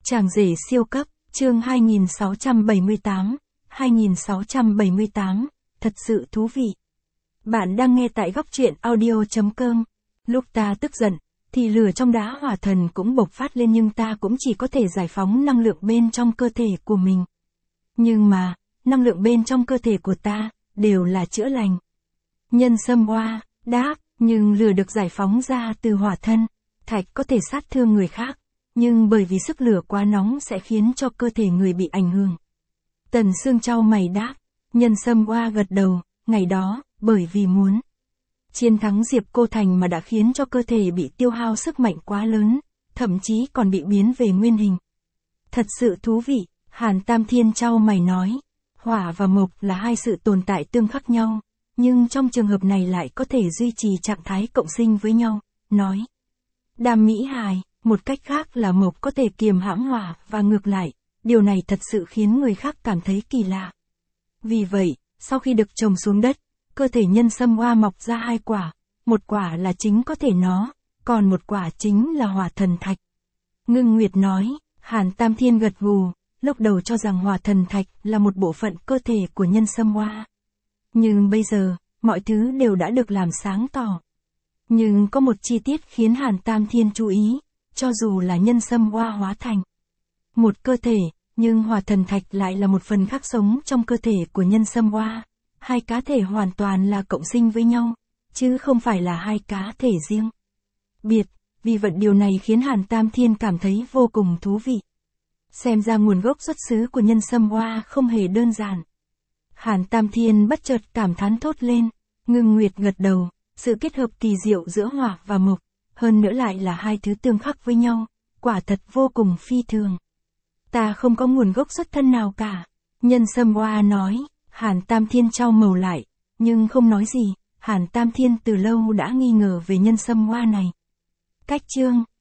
Chàng rể siêu cấp, chương 2678, thật sự thú vị. Bạn đang nghe tại góc truyện audio.com. Lúc ta tức giận, thì lửa trong đá hỏa thần cũng bộc phát lên nhưng ta cũng chỉ có thể giải phóng năng lượng bên trong cơ thể của mình. Nhưng mà, năng lượng bên trong cơ thể của ta, đều là chữa lành. Nhân sâm oa, đáp, nhưng lửa được giải phóng ra từ hỏa thân, thạch có thể sát thương người khác. Nhưng bởi vì sức lửa quá nóng sẽ khiến cho cơ thể người bị ảnh hưởng. Tần Sương chau mày đáp, nhân sâm oa gật đầu, ngày đó, bởi vì muốn chiến thắng Diệp Cô Thành mà đã khiến cho cơ thể bị tiêu hao sức mạnh quá lớn, thậm chí còn bị biến về nguyên hình. Thật sự thú vị, Hàn Tam Thiên chau mày nói, hỏa và mộc là hai sự tồn tại tương khắc nhau, nhưng trong trường hợp này lại có thể duy trì trạng thái cộng sinh với nhau, nói. Đàm Mỹ Hài, một cách khác là mộc có thể kiềm hãm hỏa và ngược lại, điều này thật sự khiến người khác cảm thấy kỳ lạ. Vì vậy, sau khi được trồng xuống đất, cơ thể nhân sâm oa mọc ra hai quả, một quả là chính có thể nó, còn một quả chính là hỏa thần thạch. Ngưng Nguyệt nói, Hàn Tam Thiên gật gù, lúc đầu cho rằng hỏa thần thạch là một bộ phận cơ thể của nhân sâm oa. Nhưng bây giờ, mọi thứ đều đã được làm sáng tỏ. Nhưng có một chi tiết khiến Hàn Tam Thiên chú ý, cho dù là nhân sâm oa hóa thành một cơ thể, nhưng hỏa thần thạch lại là một phần khác sống trong cơ thể của nhân sâm oa. Hai cá thể hoàn toàn là cộng sinh với nhau, chứ không phải là hai cá thể riêng biệt. Vì vậy điều này khiến Hàn Tam Thiên cảm thấy vô cùng thú vị. Xem ra nguồn gốc xuất xứ của nhân sâm oa không hề đơn giản. Hàn Tam Thiên bất chợt cảm thán thốt lên, Ngưng Nguyệt gật đầu, sự kết hợp kỳ diệu giữa hỏa và mộc, hơn nữa lại là hai thứ tương khắc với nhau, quả thật vô cùng phi thường. Ta không có nguồn gốc xuất thân nào cả, nhân sâm oa nói. Hàn Tam Thiên chau màu lại, nhưng không nói gì, Hàn Tam Thiên từ lâu đã nghi ngờ về nhân sâm oa này. Cách chương